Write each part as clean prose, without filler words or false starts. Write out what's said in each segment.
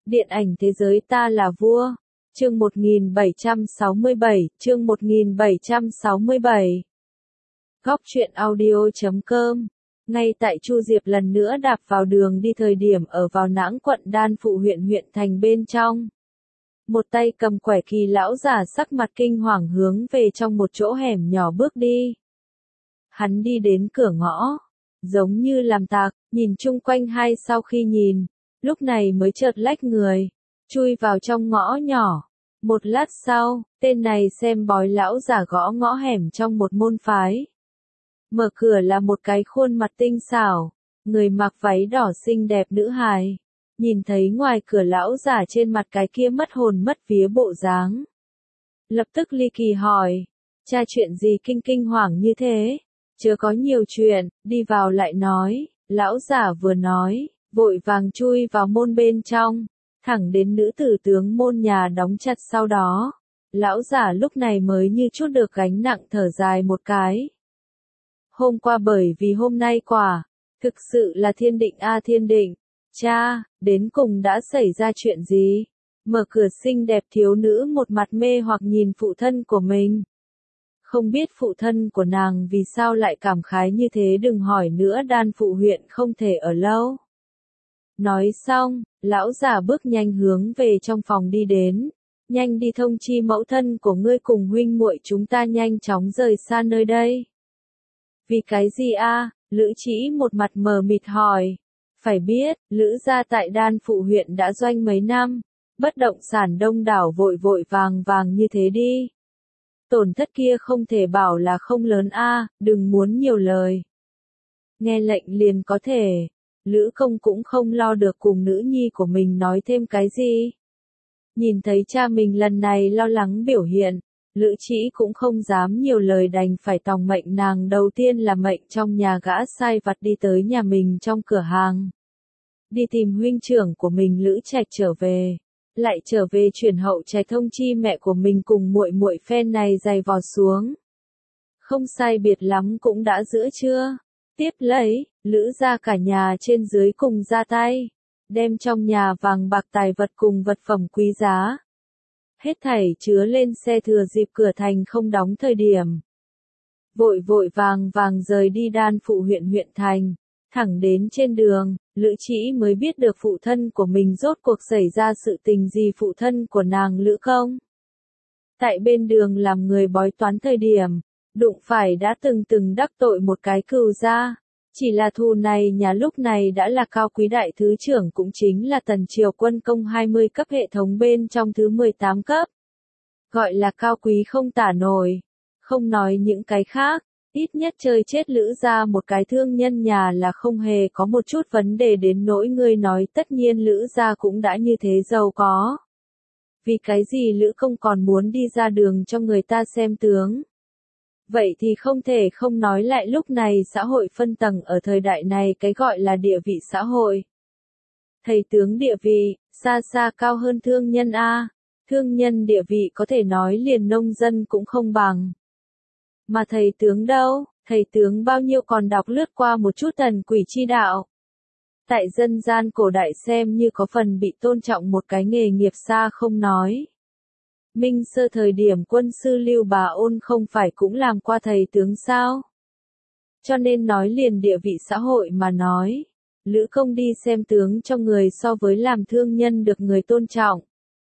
Điện ảnh thế giới ta là vua. Chương 1767. Góc truyện audio.com. Ngay tại Chu Diệp lần nữa đạp vào đường đi thời điểm ở vào Nãng quận Đan Phụ huyện thành bên trong. Một tay cầm quẻ kỳ lão già sắc mặt kinh hoàng hướng về trong một chỗ hẻm nhỏ bước đi. Hắn đi đến cửa ngõ, giống như làm tạc, nhìn chung quanh hay sau khi nhìn, lúc này mới chợt lách người, chui vào trong ngõ nhỏ. Một lát sau, tên này xem bói lão giả gõ ngõ hẻm trong một môn phái. Mở cửa là một cái khuôn mặt tinh xảo, người mặc váy đỏ xinh đẹp nữ hài. Nhìn thấy ngoài cửa lão giả trên mặt cái kia mất hồn mất vía bộ dáng. Lập tức ly kỳ hỏi, cha chuyện gì kinh hoàng như thế? Chớ có nhiều chuyện, đi vào lại nói. Lão giả vừa nói, vội vàng chui vào môn bên trong, thẳng đến nữ tử tướng môn nhà đóng chặt sau đó. Lão giả lúc này mới như chút được gánh nặng thở dài một cái. Hôm qua bởi vì hôm nay quả, thực sự là thiên định a thiên định. Cha, đến cùng đã xảy ra chuyện gì? Mở cửa xinh đẹp thiếu nữ một mặt mê hoặc nhìn phụ thân của mình. Không biết phụ thân của nàng vì sao lại cảm khái như thế, đừng hỏi nữa, Đan Phụ huyện không thể ở lâu. Nói xong, lão già bước nhanh hướng về trong phòng đi đến. Nhanh đi thông chi mẫu thân của ngươi cùng huynh muội chúng ta nhanh chóng rời xa nơi đây. Vì cái gì a? Lữ Trĩ một mặt mờ mịt hỏi. Phải biết, Lữ gia tại Đan Phụ huyện đã doanh mấy năm, bất động sản đông đảo, vội vàng như thế đi. Tổn thất kia không thể bảo là không lớn a, đừng muốn nhiều lời. Nghe lệnh liền có thể. Lữ Công cũng không lo được cùng nữ nhi của mình nói thêm cái gì. Nhìn thấy cha mình lần này lo lắng biểu hiện, Lữ Trĩ cũng không dám nhiều lời, đành phải tòng mệnh nàng đầu tiên là mệnh trong nhà gã sai vặt đi tới nhà mình trong cửa hàng. Đi tìm huynh trưởng của mình Lữ Trạch trở về. Lại trở về chuyển hậu trạch thông chi mẹ của mình cùng muội phen này giày vò xuống. Không sai biệt lắm cũng đã giữa trưa. Tiếp lấy, Lữ gia cả nhà trên dưới cùng ra tay, đem trong nhà vàng bạc tài vật cùng vật phẩm quý giá. Hết thảy chứa lên xe thừa dịp cửa thành không đóng thời điểm. Vội vàng rời đi Đan Phụ huyện thành. Thẳng đến trên đường, Lữ Trĩ mới biết được phụ thân của mình rốt cuộc xảy ra sự tình gì. Phụ thân của nàng Lữ Công tại bên đường làm người bói toán thời điểm, đụng phải đã từng đắc tội một cái cừu gia. Chỉ là thù này nhà lúc này đã là cao quý đại thứ trưởng, cũng chính là Tần Triều quân công 20 cấp hệ thống bên trong thứ 18 cấp. Gọi là cao quý không tả nổi. Không nói những cái khác, ít nhất chơi chết Lữ gia một cái thương nhân nhà là không hề có một chút vấn đề đến nỗi ngươi nói tất nhiên Lữ gia cũng đã như thế giàu có. Vì cái gì Lữ Công còn muốn đi ra đường cho người ta xem tướng? Vậy thì không thể không nói lại lúc này xã hội phân tầng ở thời đại này, cái gọi là địa vị xã hội. Thầy tướng địa vị, xa cao hơn thương nhân a. Thương nhân địa vị có thể nói liền nông dân cũng không bằng. Mà thầy tướng đâu, thầy tướng bao nhiêu còn đọc lướt qua một chút Thần Quỷ Chi Đạo. Tại dân gian cổ đại xem như có phần bị tôn trọng một cái nghề nghiệp xa không nói. Minh Sơ thời điểm quân sư Lưu Bà Ôn không phải cũng làm qua thầy tướng sao? Cho nên nói liền địa vị xã hội mà nói, Lữ Công đi xem tướng cho người so với làm thương nhân được người tôn trọng.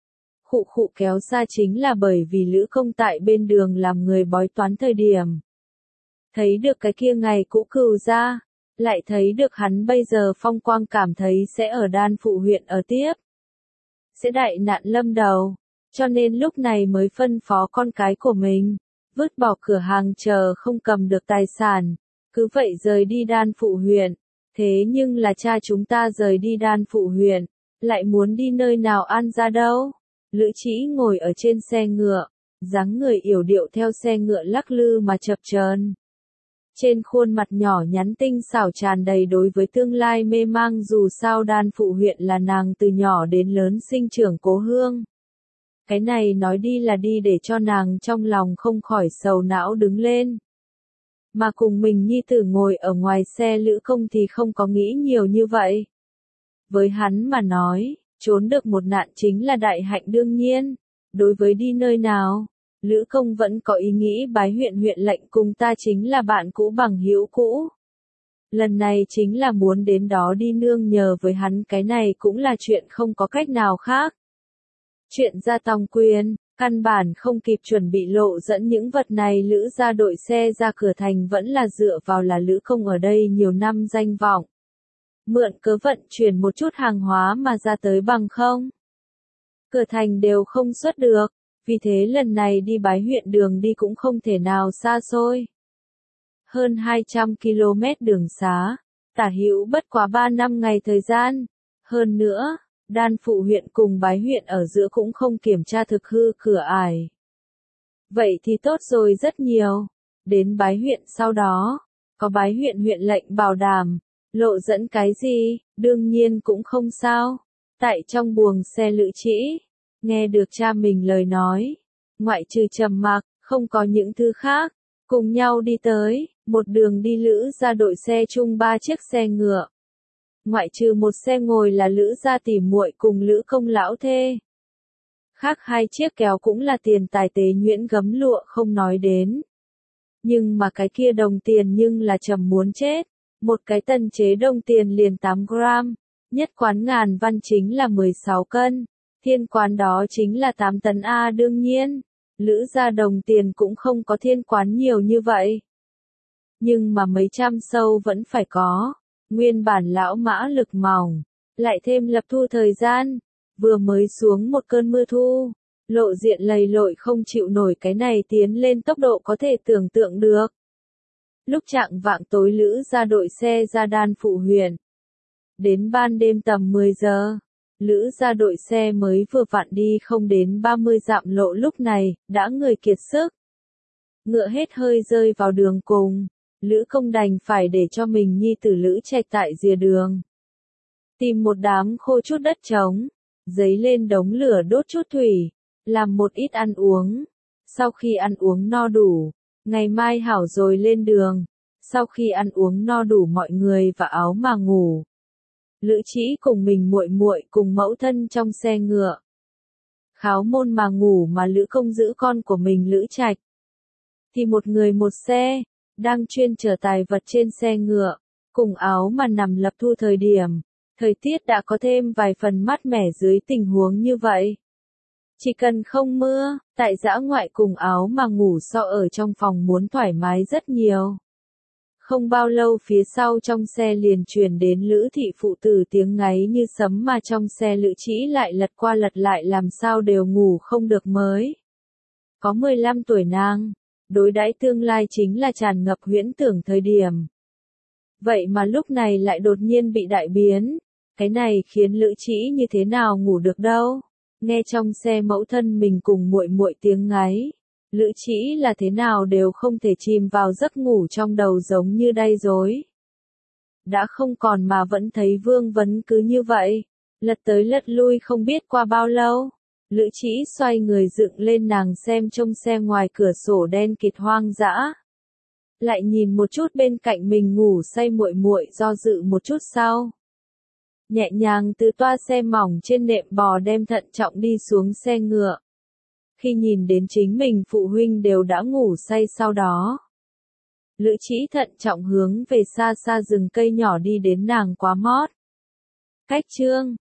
Khụ kéo xa chính là bởi vì Lữ Công tại bên đường làm người bói toán thời điểm. Thấy được cái kia ngày cũ cừu gia, lại thấy được hắn bây giờ phong quang, cảm thấy sẽ ở Đan Phụ huyện ở tiếp. Sẽ đại nạn lâm đầu. Cho nên lúc này mới phân phó con cái của mình, vứt bỏ cửa hàng chờ không cầm được tài sản, cứ vậy rời đi Đan Phụ huyện. Thế nhưng là cha chúng ta rời đi Đan Phụ huyện, lại muốn đi nơi nào an ra đâu? Lữ Trĩ ngồi ở trên xe ngựa, dáng người yểu điệu theo xe ngựa lắc lư mà chập chờn. Trên khuôn mặt nhỏ nhắn tinh xảo tràn đầy đối với tương lai mê mang, dù sao Đan Phụ huyện là nàng từ nhỏ đến lớn sinh trưởng cố hương. Cái này nói đi là đi để cho nàng trong lòng không khỏi sầu não đứng lên. Mà cùng mình nhi tử ngồi ở ngoài xe Lữ Công thì không có nghĩ nhiều như vậy. Với hắn mà nói, Trốn được một nạn chính là đại hạnh đương nhiên. Đối với đi nơi nào, Lữ Công vẫn có ý nghĩ bái huyện huyện lệnh cùng ta chính là bạn cũ bằng hữu cũ. Lần này chính là muốn đến đó đi nương nhờ với hắn, cái này cũng là chuyện không có cách nào khác. Chuyện ra tòng quyền, căn bản không kịp chuẩn bị lộ dẫn những vật này, Lữ gia đội xe ra cửa thành vẫn là dựa vào là Lữ Công ở đây nhiều năm danh vọng. Mượn cớ vận chuyển một chút hàng hóa mà ra tới, bằng không cửa thành đều không xuất được, vì thế lần này đi bái huyện đường đi cũng không thể nào xa xôi. Hơn 200 km đường xá, tả hữu bất quá 3 năm ngày thời gian. Hơn nữa, Đan Phụ huyện cùng bái huyện ở giữa cũng không kiểm tra thực hư cửa ải. Vậy thì tốt rồi rất nhiều. Đến bái huyện sau đó, có bái huyện huyện lệnh bảo đảm, lộ dẫn cái gì, đương nhiên cũng không sao. Tại trong buồng xe Lữ Trĩ, nghe được cha mình lời nói, ngoại trừ trầm mặc, không có những thứ khác, cùng nhau đi tới, một đường đi Lữ gia đội xe chung 3 chiếc xe ngựa. Ngoại trừ một xe ngồi là Lữ gia tỉ muội cùng Lữ Công lão thê. Khác 2 chiếc kéo cũng là tiền tài tế nhuyễn gấm lụa không nói đến. Nhưng mà cái kia đồng tiền nhưng là trầm muốn chết. Một cái tân chế đồng tiền liền 8 gram, nhất quán ngàn văn chính là 16 cân, thiên quán đó chính là 8 tấn A. Đương nhiên, Lữ gia đồng tiền cũng không có thiên quán nhiều như vậy. Nhưng mà mấy trăm sâu vẫn phải có, nguyên bản lão mã lực mỏng, lại thêm lập thu thời gian, vừa mới xuống một cơn mưa thu, lộ diện lầy lội không chịu nổi, cái này tiến lên tốc độ có thể tưởng tượng được. Lúc chạng vạng tối Lữ gia đội xe ra Đan Phụ huyện. Đến ban đêm tầm 10 giờ, Lữ gia đội xe mới vừa vặn đi không đến 30 dặm lộ, lúc này, đã người kiệt sức. Ngựa hết hơi rơi vào đường cùng, Lữ Công đành phải để cho mình nhi tử Lữ Trạch tại rìa đường. Tìm một đám khô chút đất trống, giấy lên đống lửa đốt chút thủy, làm một ít ăn uống. Sau khi ăn uống no đủ, ngày mai hảo rồi lên đường. Sau khi ăn uống no đủ mọi người và áo mà ngủ. Lữ Trĩ cùng mình muội muội cùng mẫu thân trong xe ngựa. Kháo môn mà ngủ, mà Lữ Công giữ con của mình Lữ Trạch. Thì một người một xe, đang chuyên chở tài vật trên xe ngựa, cùng áo mà nằm lập thu thời điểm. Thời tiết đã có thêm vài phần mát mẻ dưới tình huống như vậy. Chỉ cần không mưa, tại dã ngoại cùng áo mà ngủ so ở trong phòng muốn thoải mái rất nhiều. Không bao lâu phía sau trong xe liền truyền đến Lữ thị phụ tử tiếng ngáy như sấm, mà trong xe Lữ Trĩ lại lật qua lật lại làm sao đều ngủ không được mới. Có 15 tuổi nàng, đối đãi tương lai chính là tràn ngập huyễn tưởng thời điểm. Vậy mà lúc này lại đột nhiên bị đại biến, cái này khiến Lữ Trĩ như thế nào ngủ được đâu. Nghe trong xe mẫu thân mình cùng muội muội tiếng ngáy, Lữ Trĩ là thế nào đều không thể chìm vào giấc ngủ, trong đầu giống như đay rối. Đã không còn mà vẫn thấy vương vấn cứ như vậy, lật tới lật lui không biết qua bao lâu. Lữ Trĩ xoay người dựng lên nàng xem trông xe ngoài cửa sổ đen kịt hoang dã. Lại nhìn một chút bên cạnh mình ngủ say muội muội, do dự một chút sau. Nhẹ nhàng từ toa xe mỏng trên nệm bò đem thận trọng đi xuống xe ngựa. Khi nhìn đến chính mình phụ huynh đều đã ngủ say sau đó. Lữ Trĩ thận trọng hướng về xa xa rừng cây nhỏ đi đến nàng quá mót. Cách chương